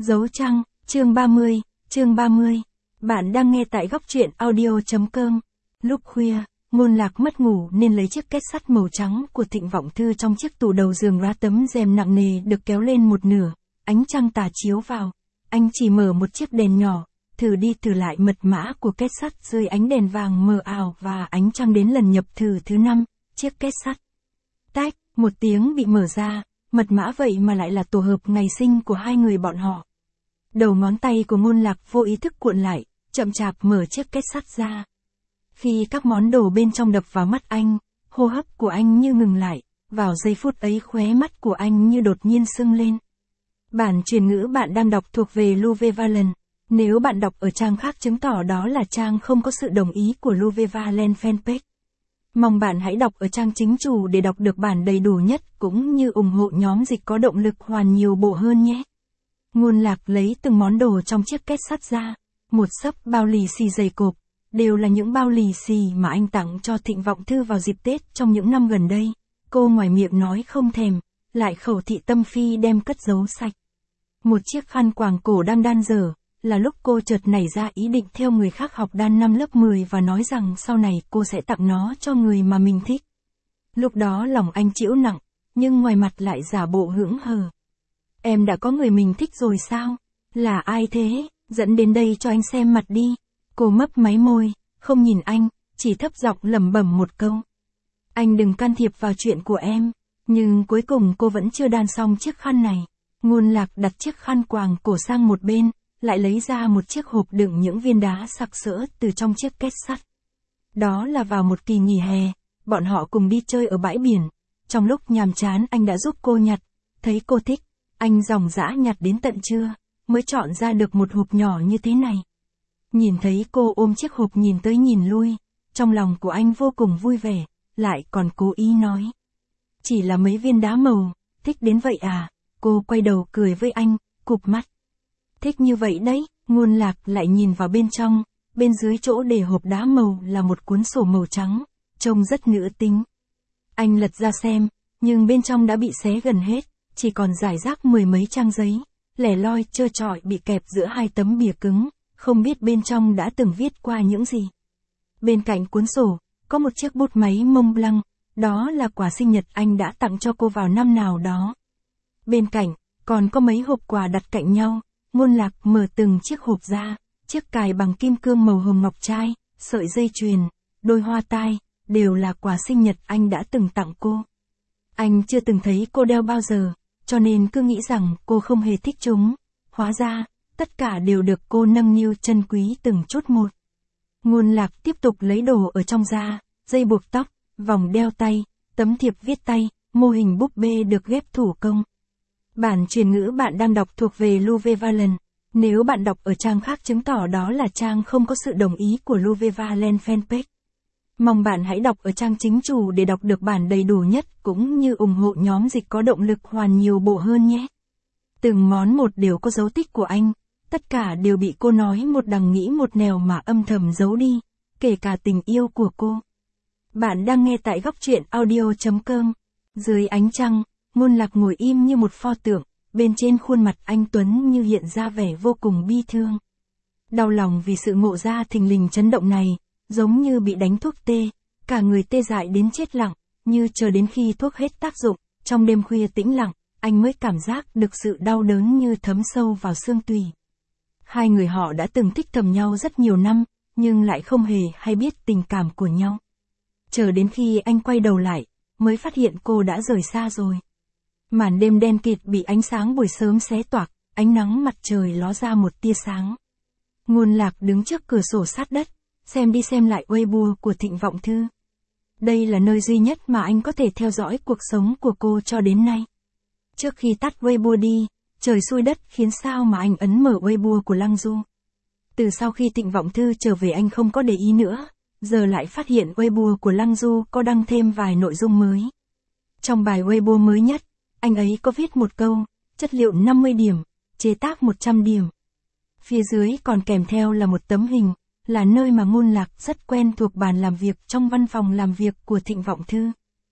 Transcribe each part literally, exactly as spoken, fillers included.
Dấu trăng, chương ba mươi, chương ba mươi. Bạn đang nghe tại góc truyện audio.com. Lúc khuya, Ngôn Lạc mất ngủ nên lấy chiếc két sắt màu trắng của Thịnh Vọng Thư trong chiếc tủ đầu giường ra tấm rèm nặng nề được kéo lên một nửa, ánh trăng tà chiếu vào. Anh chỉ mở một chiếc đèn nhỏ, thử đi thử lại mật mã của két sắt dưới ánh đèn vàng mờ ảo và ánh trăng đến lần nhập thử thứ năm, chiếc két sắt. Tách, một tiếng bị mở ra, mật mã vậy mà lại là tổ hợp ngày sinh của hai người bọn họ. Đầu ngón tay của Ngôn Lạc vô ý thức cuộn lại, chậm chạp mở chiếc két sắt ra. Khi các món đồ bên trong đập vào mắt anh, hô hấp của anh như ngừng lại, vào giây phút ấy khóe mắt của anh như đột nhiên sưng lên. Bản truyền ngữ bạn đang đọc thuộc về Louve Valen. Nếu bạn đọc ở trang khác chứng tỏ đó là trang không có sự đồng ý của Louve Valen fanpage. Mong bạn hãy đọc ở trang chính chủ để đọc được bản đầy đủ nhất cũng như ủng hộ nhóm dịch có động lực hoàn nhiều bộ hơn nhé. Ngôn Lạc lấy từng món đồ trong chiếc két sắt ra, một xấp bao lì xì dày cộp, đều là những bao lì xì mà anh tặng cho Thịnh Vọng Thư vào dịp Tết trong những năm gần đây. Cô ngoài miệng nói không thèm, lại khẩu thị tâm phi đem cất giấu sạch. Một chiếc khăn quàng cổ đang đan dở, là lúc cô chợt nảy ra ý định theo người khác học đan năm lớp mười và nói rằng sau này cô sẽ tặng nó cho người mà mình thích. Lúc đó lòng anh chịu nặng, nhưng ngoài mặt lại giả bộ hững hờ. Em đã có người mình thích rồi sao? Là ai thế? Dẫn đến đây cho anh xem mặt đi. Cô mấp máy môi, không nhìn anh, chỉ thấp giọng lẩm bẩm một câu. Anh đừng can thiệp vào chuyện của em. Nhưng cuối cùng cô vẫn chưa đan xong chiếc khăn này. Ngôn Lạc đặt chiếc khăn quàng cổ sang một bên, lại lấy ra một chiếc hộp đựng những viên đá sặc sỡ từ trong chiếc két sắt. Đó là vào một kỳ nghỉ hè, bọn họ cùng đi chơi ở bãi biển. Trong lúc nhàm chán anh đã giúp cô nhặt, thấy cô thích, anh dòng dã nhặt đến tận trưa, mới chọn ra được một hộp nhỏ như thế này. Nhìn thấy cô ôm chiếc hộp nhìn tới nhìn lui, trong lòng của anh vô cùng vui vẻ, lại còn cố ý nói. Chỉ là mấy viên đá màu, thích đến vậy à? Cô quay đầu cười với anh, cụp mắt. Thích như vậy đấy, Ngôn Lạc lại nhìn vào bên trong, bên dưới chỗ để hộp đá màu là một cuốn sổ màu trắng, trông rất nữ tính. Anh lật ra xem, nhưng bên trong đã bị xé gần hết, chỉ còn rải rác mười mấy trang giấy, lẻ loi trơ trọi bị kẹp giữa hai tấm bìa cứng, không biết bên trong đã từng viết qua những gì. Bên cạnh cuốn sổ, có một chiếc bút máy Mont Blanc, đó là quà sinh nhật anh đã tặng cho cô vào năm nào đó. Bên cạnh, còn có mấy hộp quà đặt cạnh nhau. Ngôn Lạc mở từng chiếc hộp ra, chiếc cài bằng kim cương màu hồng ngọc trai, sợi dây chuyền, đôi hoa tai, đều là quà sinh nhật anh đã từng tặng cô. Anh chưa từng thấy cô đeo bao giờ, cho nên cứ nghĩ rằng cô không hề thích chúng. Hóa ra, tất cả đều được cô nâng niu trân quý từng chút một. Ngôn Lạc tiếp tục lấy đồ ở trong ra, dây buộc tóc, vòng đeo tay, tấm thiệp viết tay, mô hình búp bê được ghép thủ công. Bản truyền ngữ bạn đang đọc thuộc về Louve Valen. Nếu bạn đọc ở trang khác chứng tỏ đó là trang không có sự đồng ý của Louve Valen fanpage. Mong bạn hãy đọc ở trang chính chủ để đọc được bản đầy đủ nhất cũng như ủng hộ nhóm dịch có động lực hoàn nhiều bộ hơn nhé. Từng món một đều có dấu tích của anh, tất cả đều bị cô nói một đằng nghĩ một nẻo mà âm thầm giấu đi, kể cả tình yêu của cô. Bạn đang nghe tại góc truyện audio.com. Dưới ánh trăng, Ngôn Lạc ngồi im như một pho tượng, bên trên khuôn mặt anh tuấn như hiện ra vẻ vô cùng bi thương. Đau lòng vì sự ngộ ra thình lình chấn động này, giống như bị đánh thuốc tê, cả người tê dại đến chết lặng, như chờ đến khi thuốc hết tác dụng, trong đêm khuya tĩnh lặng, anh mới cảm giác được sự đau đớn như thấm sâu vào xương tủy. Hai người họ đã từng thích thầm nhau rất nhiều năm, nhưng lại không hề hay biết tình cảm của nhau. Chờ đến khi anh quay đầu lại, mới phát hiện cô đã rời xa rồi. Màn đêm đen kịt bị ánh sáng buổi sớm xé toạc, ánh nắng mặt trời ló ra một tia sáng. Ngôn Lạc đứng trước cửa sổ sát đất, xem đi xem lại Weibo của Thịnh Vọng Thư. Đây là nơi duy nhất mà anh có thể theo dõi cuộc sống của cô cho đến nay. Trước khi tắt Weibo đi, trời xui đất khiến sao mà anh ấn mở Weibo của Lăng Du. Từ sau khi Thịnh Vọng Thư trở về anh không có để ý nữa, giờ lại phát hiện Weibo của Lăng Du có đăng thêm vài nội dung mới. Trong bài Weibo mới nhất, anh ấy có viết một câu, chất liệu năm mươi điểm, chế tác một trăm điểm. Phía dưới còn kèm theo là một tấm hình, là nơi mà Ngôn Lạc rất quen thuộc bàn làm việc trong văn phòng làm việc của Thịnh Vọng Thư.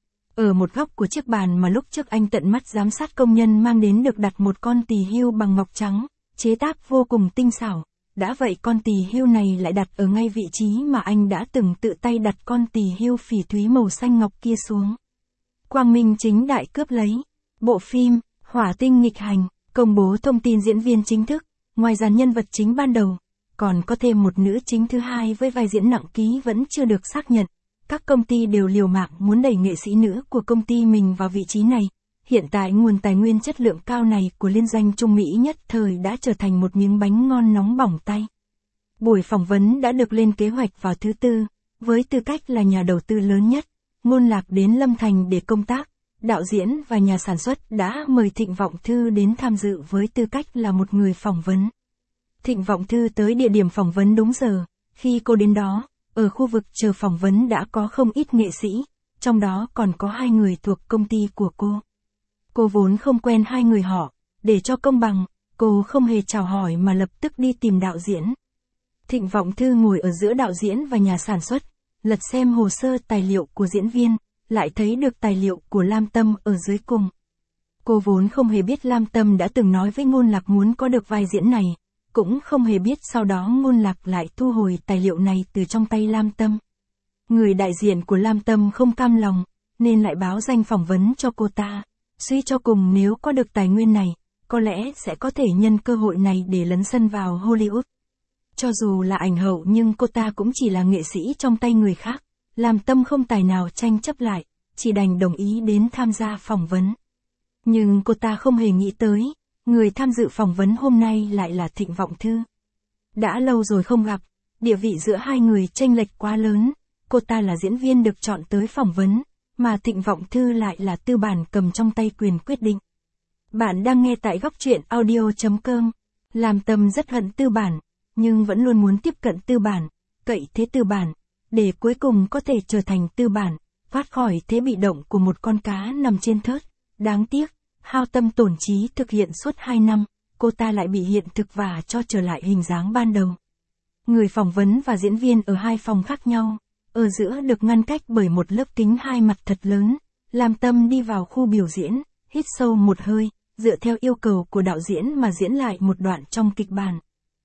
Ở một góc của chiếc bàn mà lúc trước anh tận mắt giám sát công nhân mang đến được đặt một con tỳ hưu bằng ngọc trắng, chế tác vô cùng tinh xảo. Đã vậy con tỳ hưu này lại đặt ở ngay vị trí mà anh đã từng tự tay đặt con tỳ hưu phỉ thúy màu xanh ngọc kia xuống. Quang minh chính đại cướp lấy. Bộ phim Hỏa tinh nghịch hành công bố thông tin diễn viên chính thức, ngoài dàn nhân vật chính ban đầu, còn có thêm một nữ chính thứ hai với vai diễn nặng ký vẫn chưa được xác nhận. Các công ty đều liều mạng muốn đẩy nghệ sĩ nữ của công ty mình vào vị trí này. Hiện tại nguồn tài nguyên chất lượng cao này của liên doanh Trung Mỹ nhất thời đã trở thành một miếng bánh ngon nóng bỏng tay. Buổi phỏng vấn đã được lên kế hoạch vào thứ tư, với tư cách là nhà đầu tư lớn nhất, Ngôn Lạc đến Lâm Thành để công tác. Đạo diễn và nhà sản xuất đã mời Thịnh Vọng Thư đến tham dự với tư cách là một người phỏng vấn. Thịnh Vọng Thư tới địa điểm phỏng vấn đúng giờ, khi cô đến đó, ở khu vực chờ phỏng vấn đã có không ít nghệ sĩ, trong đó còn có hai người thuộc công ty của cô. Cô vốn không quen hai người họ, để cho công bằng, cô không hề chào hỏi mà lập tức đi tìm đạo diễn. Thịnh Vọng Thư ngồi ở giữa đạo diễn và nhà sản xuất, lật xem hồ sơ tài liệu của diễn viên, lại thấy được tài liệu của Lam Tâm ở dưới cùng. Cô vốn không hề biết Lam Tâm đã từng nói với Ngôn Lạc muốn có được vai diễn này, cũng không hề biết sau đó Ngôn Lạc lại thu hồi tài liệu này từ trong tay Lam Tâm. Người đại diện của Lam Tâm không cam lòng, nên lại báo danh phỏng vấn cho cô ta. Suy cho cùng nếu có được tài nguyên này, có lẽ sẽ có thể nhân cơ hội này để lấn sân vào Hollywood. Cho dù là ảnh hậu nhưng cô ta cũng chỉ là nghệ sĩ trong tay người khác. Lam Tâm không tài nào tranh chấp lại, chỉ đành đồng ý đến tham gia phỏng vấn. Nhưng cô ta không hề nghĩ tới, người tham dự phỏng vấn hôm nay lại là Thịnh Vọng Thư. Đã lâu rồi không gặp, địa vị giữa hai người chênh lệch quá lớn, cô ta là diễn viên được chọn tới phỏng vấn, mà Thịnh Vọng Thư lại là tư bản cầm trong tay quyền quyết định. Bạn đang nghe tại góc truyện audio chấm com. Lam Tâm rất hận tư bản, nhưng vẫn luôn muốn tiếp cận tư bản, cậy thế tư bản, để cuối cùng có thể trở thành tư bản, thoát khỏi thế bị động của một con cá nằm trên thớt. Đáng tiếc, hao tâm tổn trí thực hiện suốt hai năm, cô ta lại bị hiện thực vả cho trở lại hình dáng ban đầu. Người phỏng vấn và diễn viên ở hai phòng khác nhau, ở giữa được ngăn cách bởi một lớp kính hai mặt thật lớn. Lam Tâm đi vào khu biểu diễn, hít sâu một hơi, dựa theo yêu cầu của đạo diễn mà diễn lại một đoạn trong kịch bản.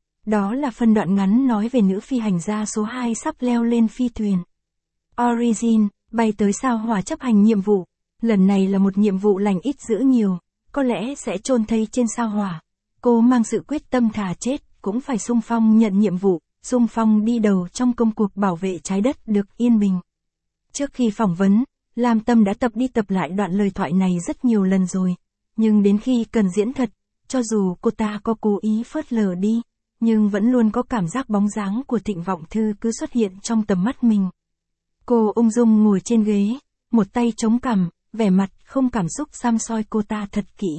Đó là phân đoạn ngắn nói về nữ phi hành gia số hai sắp leo lên phi thuyền Origin, bay tới sao Hỏa chấp hành nhiệm vụ. Lần này là một nhiệm vụ lành ít dữ nhiều, có lẽ sẽ chôn thây trên sao Hỏa. Cô mang sự quyết tâm thà chết, cũng phải xung phong nhận nhiệm vụ, xung phong đi đầu trong công cuộc bảo vệ trái đất được yên bình. Trước khi phỏng vấn, Lam Tâm đã tập đi tập lại đoạn lời thoại này rất nhiều lần rồi, nhưng đến khi cần diễn thật, cho dù cô ta có cố ý phớt lờ đi, nhưng vẫn luôn có cảm giác bóng dáng của Thịnh Vọng Thư cứ xuất hiện trong tầm mắt mình. Cô ung dung ngồi trên ghế, một tay chống cằm, vẻ mặt không cảm xúc xăm soi cô ta thật kỹ.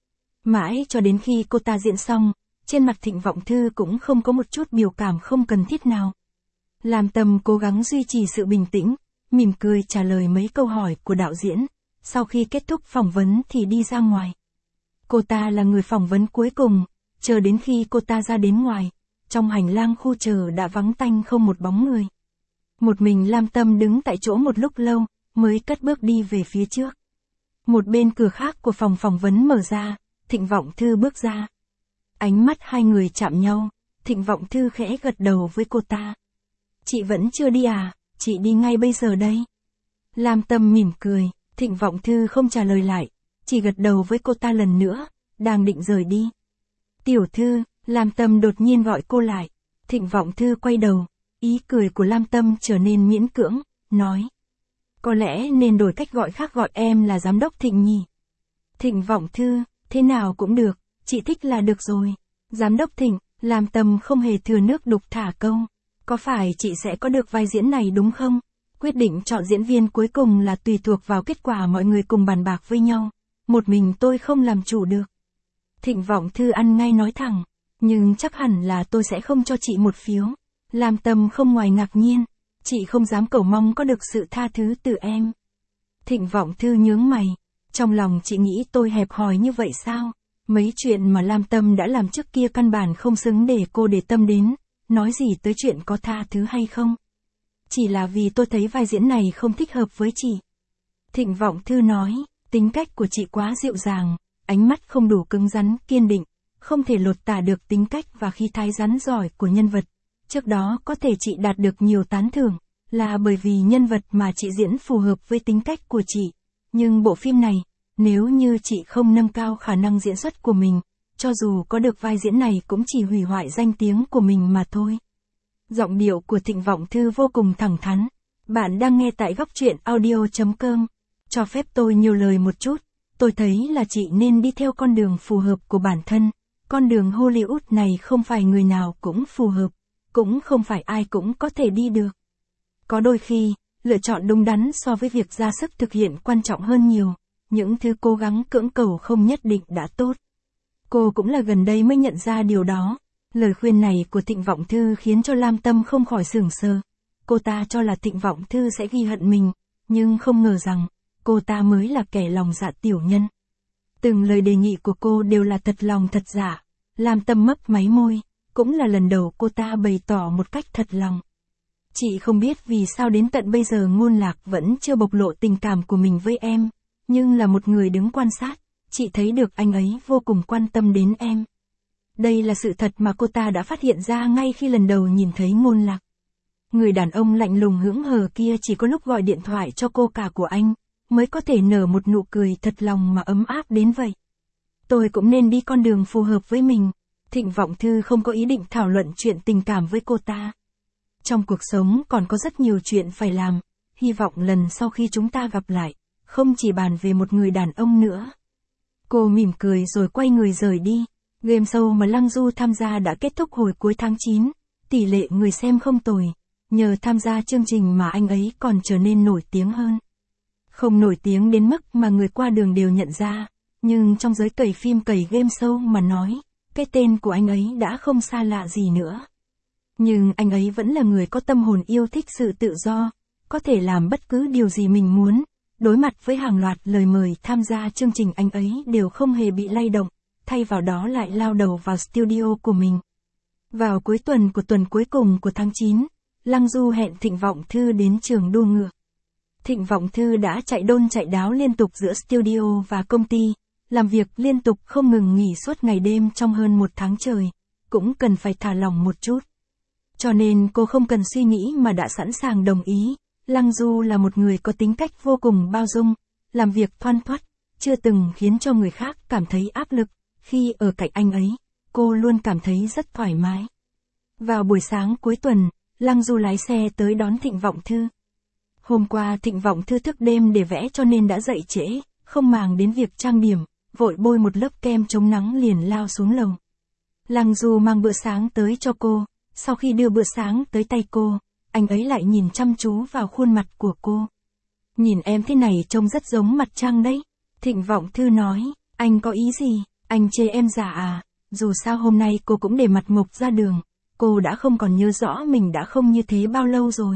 Mãi cho đến khi cô ta diễn xong, trên mặt Thịnh Vọng Thư cũng không có một chút biểu cảm không cần thiết nào. Lam Tâm cố gắng duy trì sự bình tĩnh, mỉm cười trả lời mấy câu hỏi của đạo diễn, sau khi kết thúc phỏng vấn thì đi ra ngoài. Cô ta là người phỏng vấn cuối cùng, chờ đến khi cô ta ra đến ngoài, trong hành lang khu chờ đã vắng tanh không một bóng người. Một mình Lam Tâm đứng tại chỗ một lúc lâu, mới cất bước đi về phía trước. Một bên cửa khác của phòng phỏng vấn mở ra, Thịnh Vọng Thư bước ra. Ánh mắt hai người chạm nhau, Thịnh Vọng Thư khẽ gật đầu với cô ta. Chị vẫn chưa đi à, chị đi ngay bây giờ đây. Lam Tâm mỉm cười, Thịnh Vọng Thư không trả lời lại, chỉ gật đầu với cô ta lần nữa, đang định rời đi. Tiểu Thư, Lam Tâm đột nhiên gọi cô lại. Thịnh Vọng Thư quay đầu, ý cười của Lam Tâm trở nên miễn cưỡng, nói. Có lẽ nên đổi cách gọi khác, gọi em là Giám đốc Thịnh nhỉ. Thịnh Vọng Thư, thế nào cũng được, chị thích là được rồi. Giám đốc Thịnh, Lam Tâm không hề thừa nước đục thả câu. Có phải chị sẽ có được vai diễn này đúng không? Quyết định chọn diễn viên cuối cùng là tùy thuộc vào kết quả mọi người cùng bàn bạc với nhau. Một mình tôi không làm chủ được. Thịnh Vọng Thư ăn ngay nói thẳng, nhưng chắc hẳn là tôi sẽ không cho chị một phiếu. Lam Tâm không ngoài ngạc nhiên, chị không dám cầu mong có được sự tha thứ từ em. Thịnh Vọng Thư nhướng mày, trong lòng chị nghĩ tôi hẹp hòi như vậy sao? Mấy chuyện mà Lam Tâm đã làm trước kia căn bản không xứng để cô để tâm đến, nói gì tới chuyện có tha thứ hay không. Chỉ là vì tôi thấy vai diễn này không thích hợp với chị. Thịnh Vọng Thư nói, tính cách của chị quá dịu dàng, ánh mắt không đủ cứng rắn, kiên định, không thể lột tả được tính cách và khí thái rắn giỏi của nhân vật. Trước đó có thể chị đạt được nhiều tán thưởng, là bởi vì nhân vật mà chị diễn phù hợp với tính cách của chị. Nhưng bộ phim này, nếu như chị không nâng cao khả năng diễn xuất của mình, cho dù có được vai diễn này cũng chỉ hủy hoại danh tiếng của mình mà thôi. Giọng điệu của Thịnh Vọng Thư vô cùng thẳng thắn. Bạn đang nghe tại góc truyện audio chấm com. Cho phép tôi nhiều lời một chút. Tôi thấy là chị nên đi theo con đường phù hợp của bản thân. Con đường Hollywood này không phải người nào cũng phù hợp, cũng không phải ai cũng có thể đi được. Có đôi khi, lựa chọn đúng đắn so với việc ra sức thực hiện quan trọng hơn nhiều. Những thứ cố gắng cưỡng cầu không nhất định đã tốt. Cô cũng là gần đây mới nhận ra điều đó. Lời khuyên này của Thịnh Vọng Thư khiến cho Lam Tâm không khỏi sửng sờ. Cô ta cho là Thịnh Vọng Thư sẽ ghi hận mình, nhưng không ngờ rằng, cô ta mới là kẻ lòng dạ tiểu nhân. Từng lời đề nghị của cô đều là thật lòng thật dạ. Lam Tâm mấp máy môi, cũng là lần đầu cô ta bày tỏ một cách thật lòng. Chị không biết vì sao đến tận bây giờ Ngôn Lạc vẫn chưa bộc lộ tình cảm của mình với em, nhưng là một người đứng quan sát, chị thấy được anh ấy vô cùng quan tâm đến em. Đây là sự thật mà cô ta đã phát hiện ra ngay khi lần đầu nhìn thấy Ngôn Lạc. Người đàn ông lạnh lùng hững hờ kia chỉ có lúc gọi điện thoại cho cô cả của anh, mới có thể nở một nụ cười thật lòng mà ấm áp đến vậy. Tôi cũng nên đi con đường phù hợp với mình. Thịnh Vọng Thư không có ý định thảo luận chuyện tình cảm với cô ta. Trong cuộc sống còn có rất nhiều chuyện phải làm, hy vọng lần sau khi chúng ta gặp lại, không chỉ bàn về một người đàn ông nữa. Cô mỉm cười rồi quay người rời đi. Game show mà Lăng Du tham gia đã kết thúc hồi cuối tháng chín, tỷ lệ người xem không tồi. Nhờ tham gia chương trình mà anh ấy còn trở nên nổi tiếng hơn. Không nổi tiếng đến mức mà người qua đường đều nhận ra, nhưng trong giới cày phim cày game show mà nói, cái tên của anh ấy đã không xa lạ gì nữa. Nhưng anh ấy vẫn là người có tâm hồn yêu thích sự tự do, có thể làm bất cứ điều gì mình muốn. Đối mặt với hàng loạt lời mời tham gia chương trình anh ấy đều không hề bị lay động, thay vào đó lại lao đầu vào studio của mình. Vào cuối tuần của tuần cuối cùng của tháng chín, Lăng Du hẹn Thịnh Vọng Thư đến trường đua ngựa. Thịnh Vọng Thư đã chạy đôn chạy đáo liên tục giữa studio và công ty, làm việc liên tục không ngừng nghỉ suốt ngày đêm trong hơn một tháng trời, cũng cần phải thả lỏng một chút. Cho nên cô không cần suy nghĩ mà đã sẵn sàng đồng ý. Lăng Du là một người có tính cách vô cùng bao dung, làm việc thoăn thoắt, chưa từng khiến cho người khác cảm thấy áp lực. Khi ở cạnh anh ấy, cô luôn cảm thấy rất thoải mái. Vào buổi sáng cuối tuần, Lăng Du lái xe tới đón Thịnh Vọng Thư. Hôm qua Thịnh Vọng Thư thức đêm để vẽ cho nên đã dậy trễ, không màng đến việc trang điểm, vội bôi một lớp kem chống nắng liền lao xuống lầu. Lăng Du mang bữa sáng tới cho cô, sau khi đưa bữa sáng tới tay cô, anh ấy lại nhìn chăm chú vào khuôn mặt của cô. Nhìn em thế này trông rất giống mặt trăng đấy. Thịnh Vọng Thư nói, anh có ý gì, anh chê em giả à, dù sao hôm nay cô cũng để mặt mộc ra đường, cô đã không còn nhớ rõ mình đã không như thế bao lâu rồi.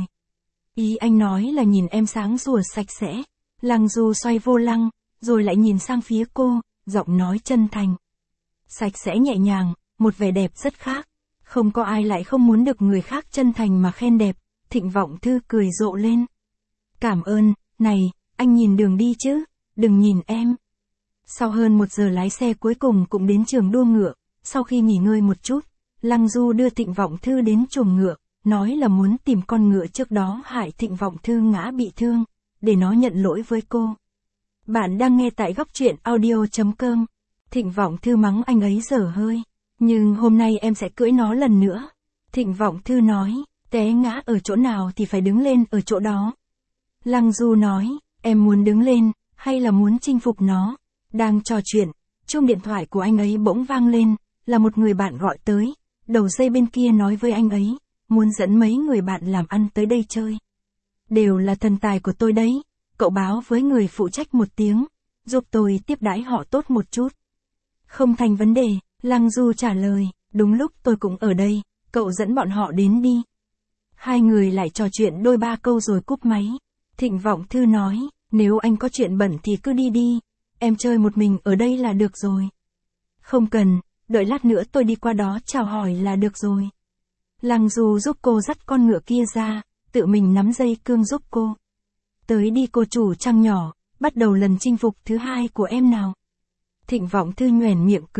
Ý anh nói là nhìn em sáng sủa sạch sẽ. Lăng Du xoay vô lăng, rồi lại nhìn sang phía cô, giọng nói chân thành. Sạch sẽ nhẹ nhàng, một vẻ đẹp rất khác. Không có ai lại không muốn được người khác chân thành mà khen đẹp. Thịnh Vọng Thư cười rộ lên. Cảm ơn, này, anh nhìn đường đi chứ, đừng nhìn em. Sau hơn một giờ lái xe cuối cùng cũng đến trường đua ngựa, sau khi nghỉ ngơi một chút, Lăng Du đưa Thịnh Vọng Thư đến chuồng ngựa, nói là muốn tìm con ngựa trước đó hại Thịnh Vọng Thư ngã bị thương, để nó nhận lỗi với cô. Bạn đang nghe tại góc truyện audio chấm com. Thịnh Vọng Thư mắng anh ấy dở hơi. Nhưng hôm nay em sẽ cưỡi nó lần nữa. Thịnh Vọng Thư nói, té ngã ở chỗ nào thì phải đứng lên ở chỗ đó. Lăng Du nói, em muốn đứng lên, hay là muốn chinh phục nó? Đang trò chuyện, chuông điện thoại của anh ấy bỗng vang lên, là một người bạn gọi tới. Đầu dây bên kia nói với anh ấy, muốn dẫn mấy người bạn làm ăn tới đây chơi. Đều là thần tài của tôi đấy, cậu báo với người phụ trách một tiếng, giúp tôi tiếp đãi họ tốt một chút. Không thành vấn đề, Lăng Du trả lời, đúng lúc tôi cũng ở đây, cậu dẫn bọn họ đến đi. Hai người lại trò chuyện đôi ba câu rồi cúp máy. Thịnh Vọng Thư nói, nếu anh có chuyện bận thì cứ đi đi, em chơi một mình ở đây là được rồi. Không cần, đợi lát nữa tôi đi qua đó chào hỏi là được rồi. Lăng Du giúp cô dắt con ngựa kia ra, tự mình nắm dây cương giúp cô. Tới đi cô chủ trăng nhỏ, bắt đầu lần chinh phục thứ hai của em nào. Thịnh Vọng Thư nhoẻn miệng cười,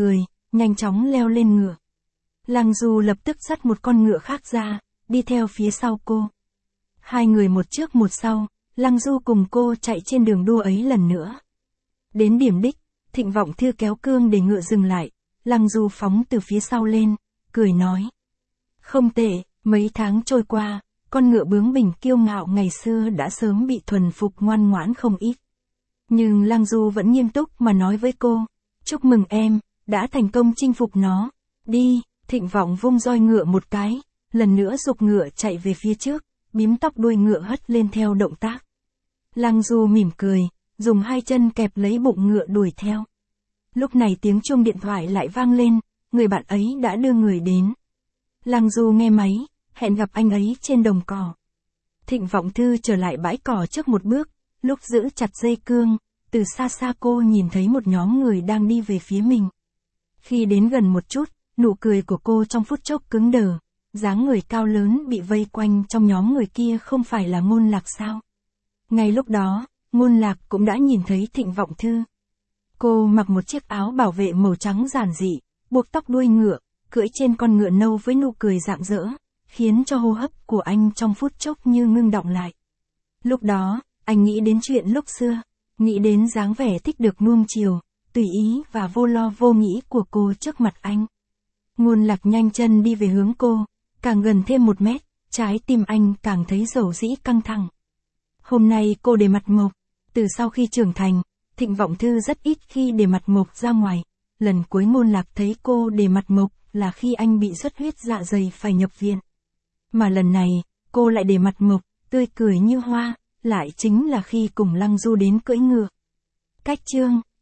nhanh chóng leo lên ngựa. Lăng Du lập tức dắt một con ngựa khác ra, đi theo phía sau cô. Hai người một trước một sau, Lăng Du cùng cô chạy trên đường đua ấy lần nữa. Đến điểm đích, Thịnh Vọng Thư kéo cương để ngựa dừng lại, Lăng Du phóng từ phía sau lên, cười nói. Không tệ, mấy tháng trôi qua, con ngựa bướng bỉnh kiêu ngạo ngày xưa đã sớm bị thuần phục ngoan ngoãn không ít. Nhưng Lăng Du vẫn nghiêm túc mà nói với cô, chúc mừng em, đã thành công chinh phục nó. Đi, Thịnh Vọng vung roi ngựa một cái, lần nữa giục ngựa chạy về phía trước, bím tóc đuôi ngựa hất lên theo động tác. Lăng Du mỉm cười, dùng hai chân kẹp lấy bụng ngựa đuổi theo. Lúc này tiếng chuông điện thoại lại vang lên, người bạn ấy đã đưa người đến. Lăng Du nghe máy, hẹn gặp anh ấy trên đồng cỏ. Thịnh Vọng Thư trở lại bãi cỏ trước một bước, lúc giữ chặt dây cương, từ xa xa cô nhìn thấy một nhóm người đang đi về phía mình. Khi đến gần một chút, nụ cười của cô trong phút chốc cứng đờ, dáng người cao lớn bị vây quanh trong nhóm người kia không phải là Ngôn Lạc sao? Ngay lúc đó, Ngôn Lạc cũng đã nhìn thấy Thịnh Vọng Thư. Cô mặc một chiếc áo bảo vệ màu trắng giản dị, buộc tóc đuôi ngựa, cưỡi trên con ngựa nâu với nụ cười rạng rỡ, khiến cho hô hấp của anh trong phút chốc như ngưng đọng lại. Lúc đó, anh nghĩ đến chuyện lúc xưa, nghĩ đến dáng vẻ thích được nuông chiều, tùy ý và vô lo vô nghĩ của cô trước mặt anh. Ngôn Lạc nhanh chân đi về hướng cô, càng gần thêm một mét, trái tim anh càng thấy dầu dĩ căng thẳng. Hôm nay cô để mặt mộc, từ sau khi trưởng thành, Thịnh Vọng Thư rất ít khi để mặt mộc ra ngoài. Lần cuối Ngôn Lạc thấy cô để mặt mộc là khi anh bị xuất huyết dạ dày phải nhập viện. Mà lần này, cô lại để mặt mộc, tươi cười như hoa, lại chính là khi cùng Lăng Du đến cưỡi ngựa. Cách chương